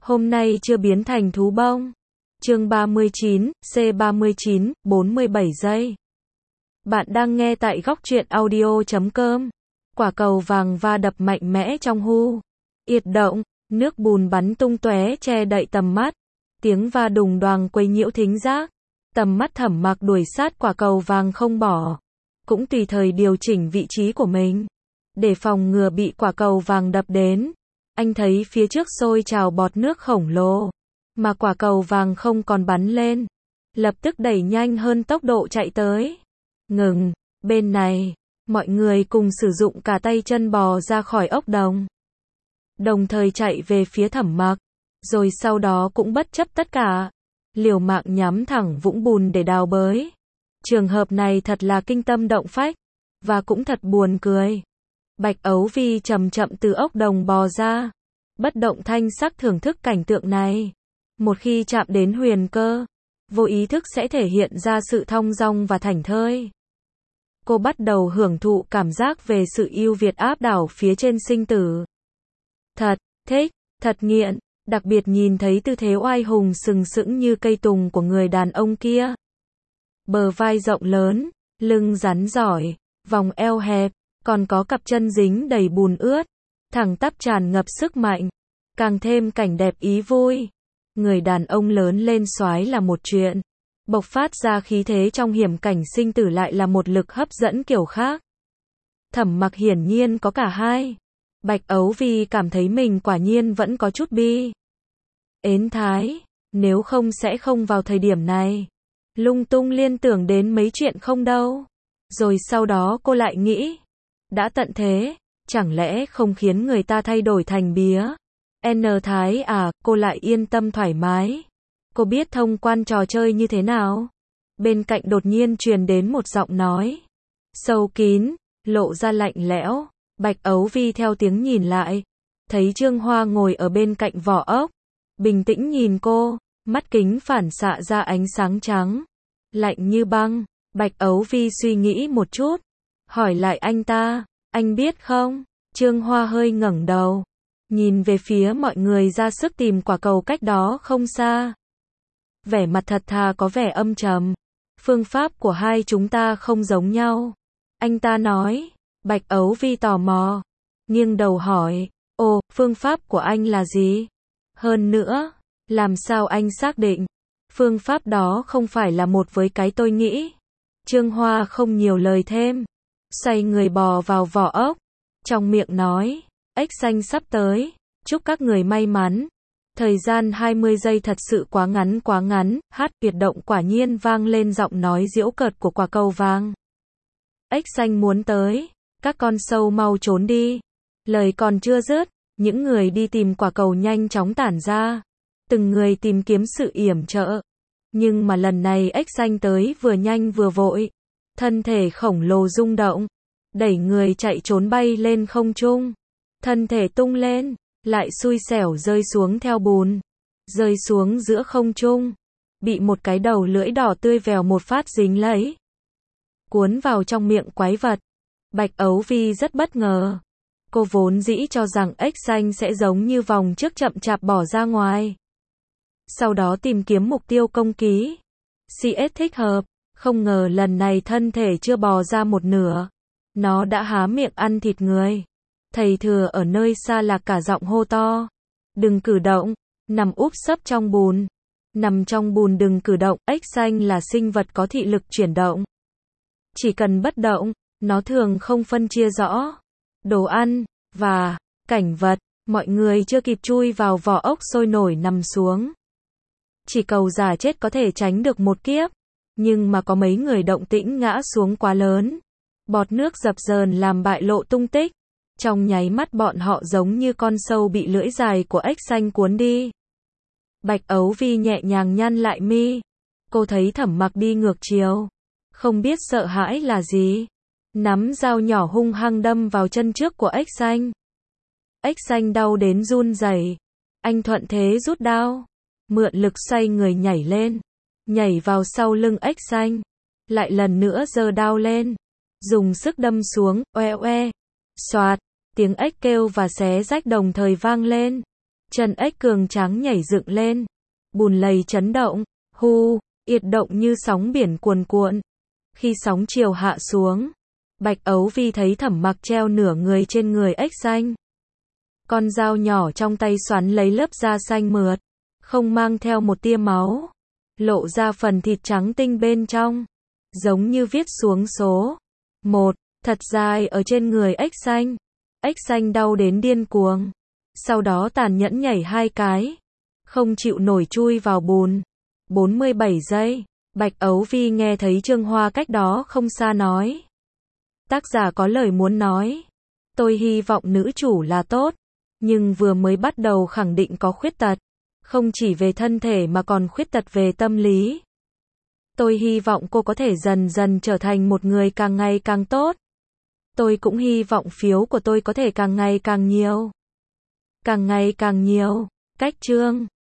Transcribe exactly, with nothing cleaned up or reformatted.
Hôm nay chưa biến thành thú bông. Chương ba mươi chín, C ba mươi chín, bốn mươi bảy giây. Bạn đang nghe tại góc truyện audio chấm com. Quả cầu vàng va đập mạnh mẽ trong hu. Yệt động, nước bùn bắn tung tóe che đậy tầm mắt. Tiếng va đùng đoàng quấy nhiễu thính giác. Tầm mắt Thẩm Mặc đuổi sát quả cầu vàng không bỏ. Cũng tùy thời điều chỉnh vị trí của mình. Để phòng ngừa bị quả cầu vàng đập đến. Anh thấy phía trước sôi trào bọt nước khổng lồ. Mà quả cầu vàng không còn bắn lên. Lập tức đẩy nhanh hơn tốc độ chạy tới. Ngừng, bên này. Mọi người cùng sử dụng cả tay chân bò ra khỏi ốc đồng. Đồng thời chạy về phía Thẩm Mặc. Rồi sau đó cũng bất chấp tất cả. Liều mạng nhắm thẳng vũng bùn để đào bới. Trường hợp này thật là kinh tâm động phách. Và cũng thật buồn cười. Bạch Ấu Vi chậm chậm từ ốc đồng bò ra. Bất động thanh sắc thưởng thức cảnh tượng này. Một khi chạm đến huyền cơ, vô ý thức sẽ thể hiện ra sự thong dong và thảnh thơi. Cô bắt đầu hưởng thụ cảm giác về sự ưu việt áp đảo phía trên sinh tử. Thật, thích, thật nghiện, đặc biệt nhìn thấy tư thế oai hùng sừng sững như cây tùng của người đàn ông kia. Bờ vai rộng lớn, lưng rắn giỏi, vòng eo hẹp, còn có cặp chân dính đầy bùn ướt, thẳng tắp tràn ngập sức mạnh, càng thêm cảnh đẹp ý vui. Người đàn ông lớn lên soái là một chuyện, bộc phát ra khí thế trong hiểm cảnh sinh tử lại là một lực hấp dẫn kiểu khác. Thẩm Mặc hiển nhiên có cả hai. Bạch Ấu Vi cảm thấy mình quả nhiên vẫn có chút bi ến thái, nếu không sẽ không vào thời điểm này. Lung tung liên tưởng đến mấy chuyện không đâu. Rồi sau đó cô lại nghĩ, đã tận thế, chẳng lẽ không khiến người ta thay đổi thành bía? N Thái à, cô lại yên tâm thoải mái. Cô biết thông quan trò chơi như thế nào? Bên cạnh đột nhiên truyền đến một giọng nói. Sâu kín, lộ ra lạnh lẽo. Bạch Ấu Vi theo tiếng nhìn lại. Thấy Trương Hoa ngồi ở bên cạnh vỏ ốc. Bình tĩnh nhìn cô, mắt kính phản xạ ra ánh sáng trắng. Lạnh như băng. Bạch Ấu Vi suy nghĩ một chút. Hỏi lại anh ta, anh biết không? Trương Hoa hơi ngẩng đầu. Nhìn về phía mọi người ra sức tìm quả cầu cách đó không xa. Vẻ mặt thật thà có vẻ âm trầm. Phương pháp của hai chúng ta không giống nhau. Anh ta nói. Bạch Ấu Vi tò mò. Nghiêng đầu hỏi. Ồ, phương pháp của anh là gì? Hơn nữa, làm sao anh xác định? Phương pháp đó không phải là một với cái tôi nghĩ. Trương Hoa không nhiều lời thêm. Xoay người bò vào vỏ ốc. Trong miệng nói. Ếch xanh sắp tới, chúc các người may mắn. Thời gian hai mươi giây thật sự quá ngắn quá ngắn, hát tuyệt động quả nhiên vang lên giọng nói giễu cợt của quả cầu vàng. Ếch xanh muốn tới, các con sâu mau trốn đi. Lời còn chưa dứt, những người đi tìm quả cầu nhanh chóng tản ra. Từng người tìm kiếm sự yểm trợ. Nhưng mà lần này ếch xanh tới vừa nhanh vừa vội. Thân thể khổng lồ rung động, đẩy người chạy trốn bay lên không trung. Thân thể tung lên, lại xui xẻo rơi xuống theo bùn. Rơi xuống giữa không trung. Bị một cái đầu lưỡi đỏ tươi vèo một phát dính lấy. Cuốn vào trong miệng quái vật. Bạch Ấu Vi rất bất ngờ. Cô vốn dĩ cho rằng ếch xanh sẽ giống như vòng trước chậm chạp bỏ ra ngoài. Sau đó tìm kiếm mục tiêu công ký. xê ét thích hợp. Không ngờ lần này thân thể chưa bò ra một nửa. Nó đã há miệng ăn thịt người. Thầy thừa ở nơi xa lạc cả giọng hô to. Đừng cử động, nằm úp sấp trong bùn. Nằm trong bùn đừng cử động, ếch xanh là sinh vật có thị lực chuyển động. Chỉ cần bất động, nó thường không phân chia rõ đồ ăn và cảnh vật. Mọi người chưa kịp chui vào vỏ ốc sôi nổi nằm xuống. Chỉ cầu giả chết có thể tránh được một kiếp. Nhưng mà có mấy người động tĩnh ngã xuống quá lớn. Bọt nước dập dờn làm bại lộ tung tích. Trong nháy mắt bọn họ giống như con sâu bị lưỡi dài của ếch xanh cuốn đi. Bạch Ấu Vi nhẹ nhàng nhăn lại mi. Cô thấy Thẩm Mặc đi ngược chiều. Không biết sợ hãi là gì. Nắm dao nhỏ hung hăng đâm vào chân trước của ếch xanh. Ếch xanh đau đến run rẩy. Anh thuận thế rút đao. Mượn lực xoay người nhảy lên. Nhảy vào sau lưng ếch xanh. Lại lần nữa giơ đao lên. Dùng sức đâm xuống, oe oe. Xoạt. Tiếng ếch kêu và xé rách đồng thời vang lên. Chân ếch cường tráng nhảy dựng lên. Bùn lầy chấn động. Hu, yệt động như sóng biển cuồn cuộn. Khi sóng chiều hạ xuống, Bạch Ấu Vi thấy Thẩm Mặc treo nửa người trên người ếch xanh. Con dao nhỏ trong tay xoắn lấy lớp da xanh mượt, không mang theo một tia máu, lộ ra phần thịt trắng tinh bên trong, giống như viết xuống số một, thật dài ở trên người ếch xanh. Ếch xanh đau đến điên cuồng, sau đó tàn nhẫn nhảy hai cái, không chịu nổi chui vào bùn. bốn mươi bảy giây, Bạch Ấu Vi nghe thấy Trương Hoa cách đó không xa nói. Tác giả có lời muốn nói. Tôi hy vọng nữ chủ là tốt, nhưng vừa mới bắt đầu khẳng định có khuyết tật, không chỉ về thân thể mà còn khuyết tật về tâm lý. Tôi hy vọng cô có thể dần dần trở thành một người càng ngày càng tốt. Tôi cũng hy vọng phiếu của tôi có thể càng ngày càng nhiều. Càng ngày càng nhiều. Cách chương